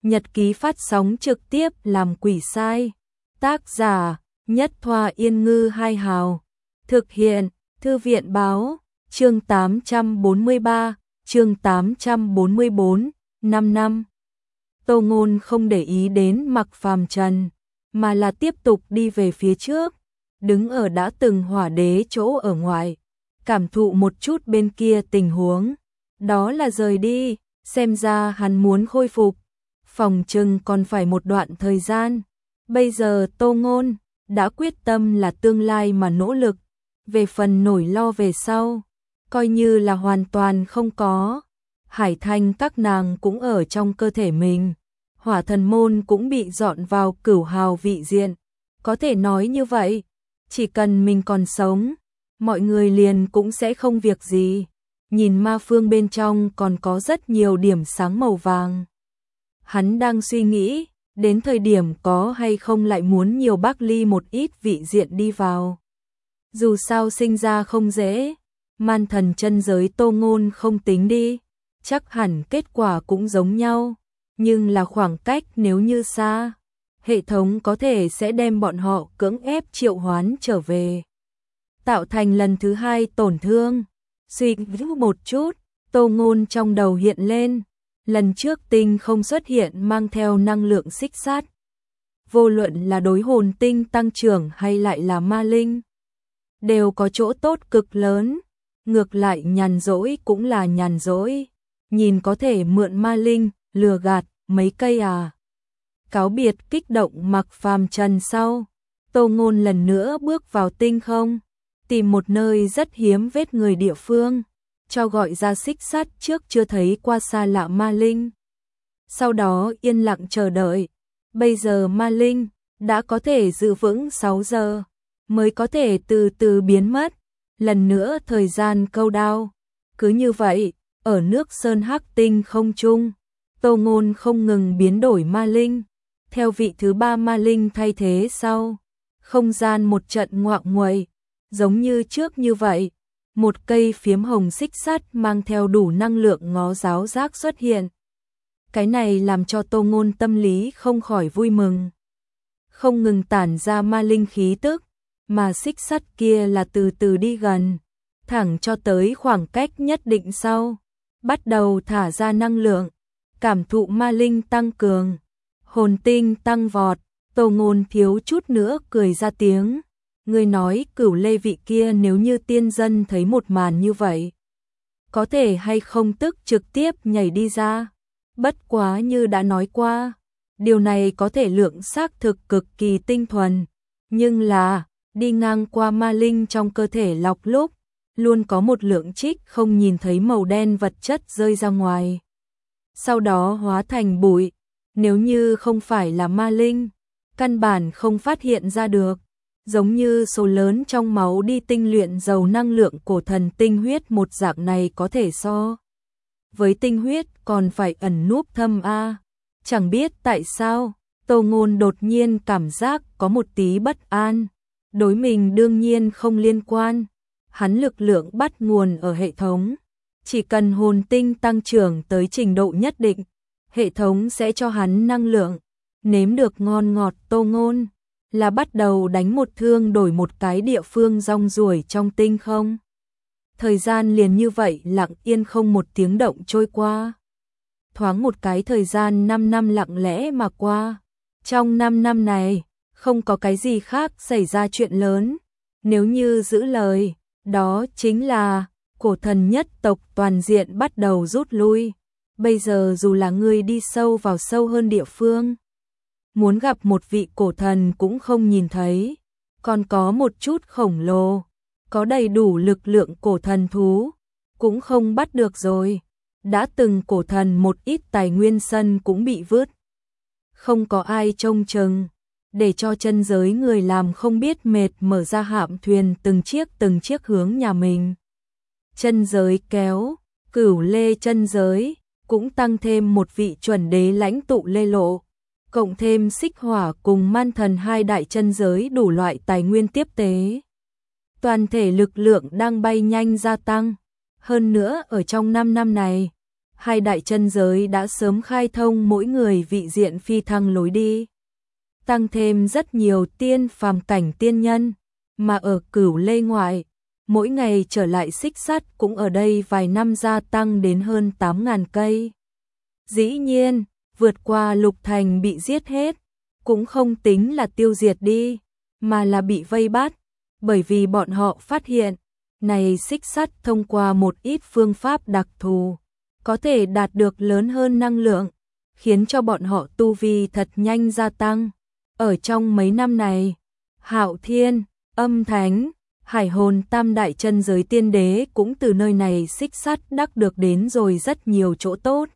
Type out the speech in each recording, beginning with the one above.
nhật ký phát sóng trực tiếp làm quỷ sai. Tác giả: Nhất Thoa Yên Ngư Hai Hào. Thực hiện: Thư viện báo. Chương 843, chương 844, 5 năm. Tô Ngôn không để ý đến Mạc Phàm Trần, mà là tiếp tục đi về phía trước, đứng ở đã từng hỏa đế chỗ ở ngoài, cảm thụ một chút bên kia tình huống. Đó là rời đi, xem ra hắn muốn khôi phục, phòng chừng còn phải một đoạn thời gian. Bây giờ Tô Ngôn đã quyết tâm là tương lai mà nỗ lực, về phần nỗi lo về sau, coi như là hoàn toàn không có. Hải Thanh các nàng cũng ở trong cơ thể mình, Hỏa Thần Môn cũng bị dọn vào Cửu Hào vị diện. Có thể nói như vậy, chỉ cần mình còn sống, mọi người liền cũng sẽ không việc gì. Nhìn ma phương bên trong còn có rất nhiều điểm sáng màu vàng. Hắn đang suy nghĩ, đến thời điểm có hay không lại muốn nhiều bác ly một ít vị diện đi vào. Dù sao sinh ra không dễ, man thần chân giới Tô Ngôn không tính đi, chắc hẳn kết quả cũng giống nhau, nhưng là khoảng cách nếu như xa, hệ thống có thể sẽ đem bọn họ cưỡng ép triệu hoán trở về, tạo thành lần thứ hai tổn thương. Suy nghĩ một chút, Tô Ngôn trong đầu hiện lên, lần trước tinh không xuất hiện mang theo năng lượng xích sát. Vô luận là đối hồn tinh tăng trưởng hay lại là ma linh, đều có chỗ tốt cực lớn. Ngược lại nhàn rỗi cũng là nhàn rỗi, nhìn có thể mượn ma linh, lừa gạt mấy cây à. Cáo biệt kích động Mạc Phàm Trần sau, Tô Ngôn lần nữa bước vào tinh không, tìm một nơi rất hiếm vết người địa phương, cho gọi ra xích sắt trước chưa thấy qua xa lạ ma linh. Sau đó yên lặng chờ đợi, bây giờ ma linh đã có thể giữ vững 6 giờ, mới có thể từ từ biến mất. Lần nữa thời gian câu đao. Cứ như vậy, ở nước sơn hắc tinh không trung, Tô Ngôn không ngừng biến đổi ma linh. Theo vị thứ 3 ma linh thay thế sau, không gian một trận ngoạng nguậy, giống như trước như vậy. Một cây phiếm hồng xích sắt mang theo đủ năng lượng ngó giáo giác xuất hiện. Cái này làm cho Tô Ngôn tâm lý không khỏi vui mừng. Không ngừng tản ra ma linh khí tức, mà xích sắt kia là từ từ đi gần, thẳng cho tới khoảng cách nhất định sau, bắt đầu thả ra năng lượng, cảm thụ ma linh tăng cường, hồn tinh tăng vọt. Tô Ngôn thiếu chút nữa cười ra tiếng. Người nói Cửu Lê vị kia nếu như tiên dân thấy một màn như vậy, có thể hay không tức trực tiếp nhảy đi ra. Bất quá như đã nói qua, điều này có thể lượng xác thực cực kỳ tinh thuần, nhưng là đi ngang qua ma linh trong cơ thể lọc lúc, luôn có một lượng trích không nhìn thấy màu đen vật chất rơi ra ngoài, sau đó hóa thành bụi. Nếu như không phải là ma linh, căn bản không phát hiện ra được. Giống như số lớn trong máu đi tinh luyện dầu năng lượng cổ thần tinh huyết một dạng này có thể so với tinh huyết còn phải ẩn núp thâm a. Chẳng biết tại sao, Tô Ngôn đột nhiên cảm giác có một tí bất an. Đối mình đương nhiên không liên quan, hắn lực lượng bắt nguồn ở hệ thống. Chỉ cần hồn tinh tăng trưởng tới trình độ nhất định, hệ thống sẽ cho hắn năng lượng. Nếm được ngon ngọt Tô Ngôn là bắt đầu đánh một thương đổi một cái địa phương rong ruổi trong tinh không. Thời gian liền như vậy lặng yên không một tiếng động trôi qua. Thoáng một cái thời gian 5 năm lặng lẽ mà qua. Trong 5 năm này, không có cái gì khác xảy ra chuyện lớn. Nếu như giữ lời, đó chính là cổ thần nhất tộc toàn diện bắt đầu rút lui. Bây giờ dù là người đi sâu vào sâu hơn địa phương, muốn gặp một vị cổ thần cũng không nhìn thấy. Còn có một chút khổng lồ, có đầy đủ lực lượng cổ thần thú, cũng không bắt được rồi. Đã từng cổ thần một ít tài nguyên sân cũng bị vứt. Không có ai trông chừng, để cho chân giới người làm không biết mệt mở ra hạm thuyền từng chiếc hướng nhà mình. Chân giới kéo, Cửu Lê chân giới, cũng tăng thêm một vị chuẩn đế lãnh tụ Lê Lộ. Cộng thêm xích hỏa cùng man thần hai đại chân giới đủ loại tài nguyên tiếp tế. Toàn thể lực lượng đang bay nhanh gia tăng. Hơn nữa ở trong 5 năm này, hai đại chân giới đã sớm khai thông mỗi người vị diện phi thăng lối đi, tăng thêm rất nhiều tiên phàm cảnh tiên nhân, mà ở Cửu Lê ngoại, mỗi ngày trở lại Xích Sắt cũng ở đây vài năm gia tăng đến hơn 8.000 cây. Dĩ nhiên, vượt qua Lục Thành bị giết hết, cũng không tính là tiêu diệt đi, mà là bị vây bắt, bởi vì bọn họ phát hiện, này Xích Sắt thông qua một ít phương pháp đặc thù, có thể đạt được lớn hơn năng lượng, khiến cho bọn họ tu vi thật nhanh gia tăng. Ở trong mấy năm này, Hạo Thiên, Âm Thánh, Hải Hồn tam đại chân giới tiên đế cũng từ nơi này Xích Sắt đắc được đến rồi rất nhiều chỗ tốt.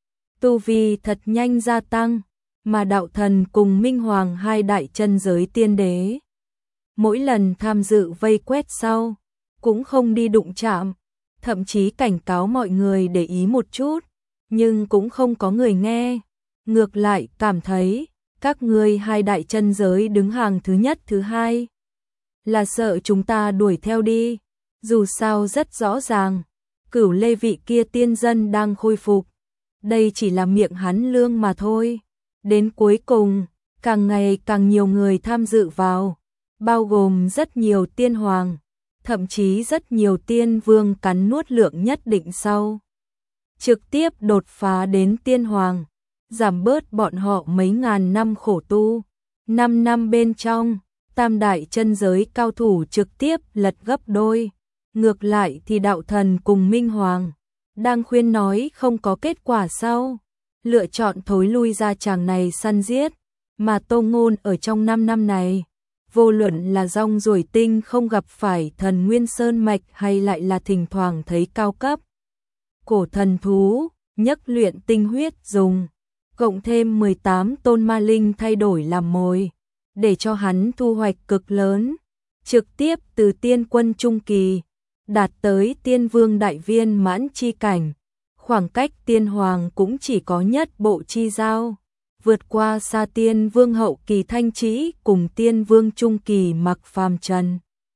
Tu vi thật nhanh gia tăng, mà Đạo Thần cùng Minh Hoàng hai đại chân giới tiên đế. Mỗi lần tham dự vây quét sau, cũng không đi đụng chạm, thậm chí cảnh cáo mọi người để ý một chút, nhưng cũng không có người nghe. Ngược lại cảm thấy, các ngươi hai đại chân giới đứng hàng thứ nhất thứ hai, là sợ chúng ta đuổi theo đi. Dù sao rất rõ ràng, Cửu Lê vị kia tiên dân đang khôi phục, đây chỉ là miệng hắn lương mà thôi. Đến cuối cùng, càng ngày càng nhiều người tham dự vào, bao gồm rất nhiều tiên hoàng, thậm chí rất nhiều tiên vương cắn nuốt lượng nhất định sau, trực tiếp đột phá đến tiên hoàng, giảm bớt bọn họ mấy ngàn năm khổ tu. 5 năm bên trong, tam đại chân giới cao thủ trực tiếp lật gấp đôi. Ngược lại thì Đạo Thần cùng Minh Hoàng đang khuyên nói không có kết quả sau, lựa chọn thối lui ra chàng này săn giết, mà Tô Ngôn ở trong 5 năm này, vô luận là rong ruổi tinh không gặp phải thần Nguyên Sơn Mạch hay lại là thỉnh thoảng thấy cao cấp cổ thần thú, nhất luyện tinh huyết dùng, cộng thêm 18 tôn ma linh thay đổi làm mồi, để cho hắn thu hoạch cực lớn, trực tiếp từ tiên quân trung kỳ, đạt tới tiên vương đại viên mãn chi cảnh, khoảng cách tiên hoàng cũng chỉ có nhất bộ chi giao, vượt qua xa tiên vương hậu kỳ Thanh Trĩ cùng tiên vương trung kỳ Mặc Phàm Trần.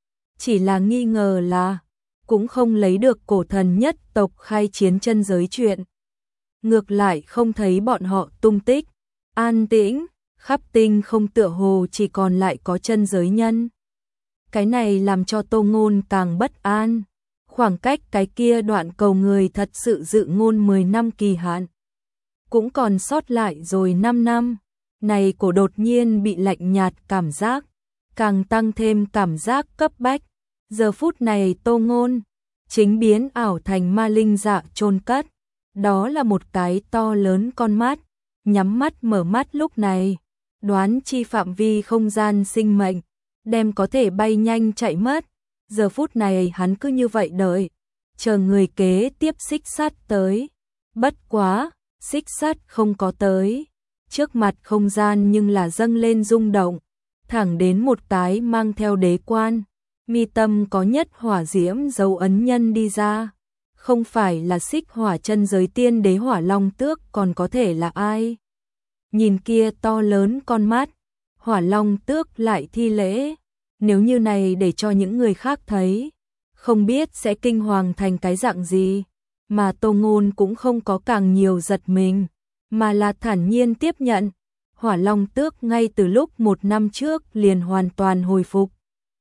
Chỉ là nghi ngờ là, cũng không lấy được cổ thần nhất tộc khai chiến chân giới chuyện. Ngược lại không thấy bọn họ tung tích, an tĩnh, khắp tinh không tựa hồ chỉ còn lại có chân giới nhân. Cái này làm cho Tô Ngôn càng bất an, khoảng cách cái kia đoạn cầu người thật sự dự ngôn 10 năm kỳ hạn, cũng còn sót lại rồi 5 năm, này cổ đột nhiên bị lạnh nhạt cảm giác, càng tăng thêm cảm giác cấp bách. Giờ phút này Tô Ngôn chính biến ảo thành ma linh dạ chôn cất, đó là một cái to lớn con mắt, nhắm mắt mở mắt lúc này, đoán chi phạm vi không gian sinh mệnh, đem có thể bay nhanh chạy mất. Giờ phút này hắn cứ như vậy đợi, chờ người kế tiếp Xích Sắt tới. Bất quá, Xích Sắt không có tới, trước mặt không gian nhưng là dâng lên rung động, thẳng đến một cái mang theo đế quan, mi tâm có nhất hỏa diễm dấu ấn nhân đi ra. Không phải là Xích Hỏa chân giới tiên đế Hỏa Long Tước còn có thể là ai? Nhìn kia to lớn con mắt, Hỏa Long Tước lại thi lễ, nếu như này để cho những người khác thấy, không biết sẽ kinh hoàng thành cái dạng gì, mà Tô Ngôn cũng không có càng nhiều giật mình, mà là thản nhiên tiếp nhận. Hỏa Long Tước ngay từ lúc 1 năm trước liền hoàn toàn hồi phục,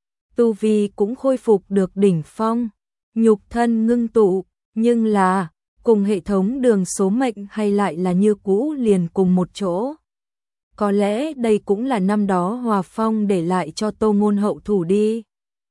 tu vi cũng khôi phục được đỉnh phong, nhục thân ngưng tụ, nhưng là cùng hệ thống đường số mệnh hay lại là như cũ liền cùng một chỗ. Có lẽ đây cũng là năm đó Hòa Phong để lại cho Tô Ngôn hậu thủ đi.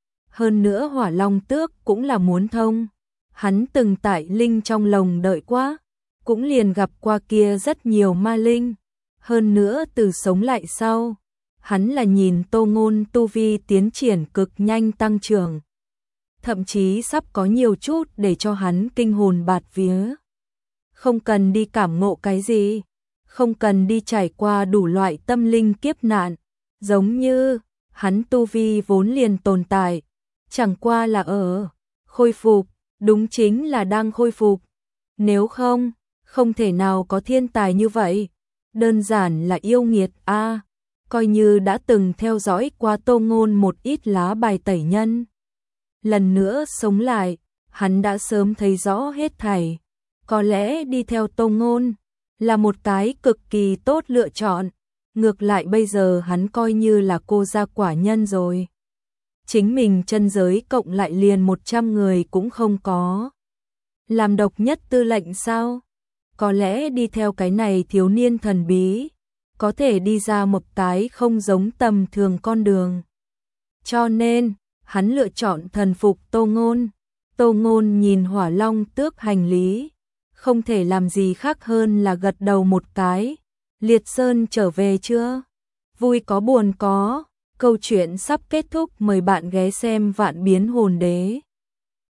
Hơn nữa Hỏa Long Tước cũng là muốn thông, hắn từng tại linh trong lồng đợi quá, cũng liền gặp qua kia rất nhiều ma linh. Hơn nữa từ sống lại sau, hắn là nhìn Tô Ngôn tu vi tiến triển cực nhanh tăng trưởng, thậm chí sắp có nhiều chút để cho hắn kinh hồn bạt vía. Không cần đi cảm ngộ cái gì, không cần đi trải qua đủ loại tâm linh kiếp nạn, giống như hắn tu vi vốn liền tồn tại, chẳng qua là ở khôi phục, đúng chính là đang khôi phục. Nếu không, không thể nào có thiên tài như vậy, đơn giản là yêu nghiệt a. Coi như đã từng theo dõi qua Tô Ngôn một ít lá bài tẩy nhân, lần nữa sống lại, hắn đã sớm thấy rõ hết thảy. Có lẽ đi theo Tô Ngôn là một cái cực kỳ tốt lựa chọn, ngược lại bây giờ hắn coi như là cô gia quả nhân rồi. Chính mình chân giới cộng lại liền 100 người cũng không có. Làm độc nhất tư lệnh sao? Có lẽ đi theo cái này thiếu niên thần bí, có thể đi ra một cái không giống tầm thường con đường. Cho nên, hắn lựa chọn thần phục Tô Ngôn. Tô Ngôn nhìn Hỏa Long Tước hành lý, không thể làm gì khác hơn là gật đầu một cái. Liệt Sơn trở về chưa? Vui có buồn có. Câu chuyện sắp kết thúc, mời bạn ghé xem Vạn Biến Hồn Đế.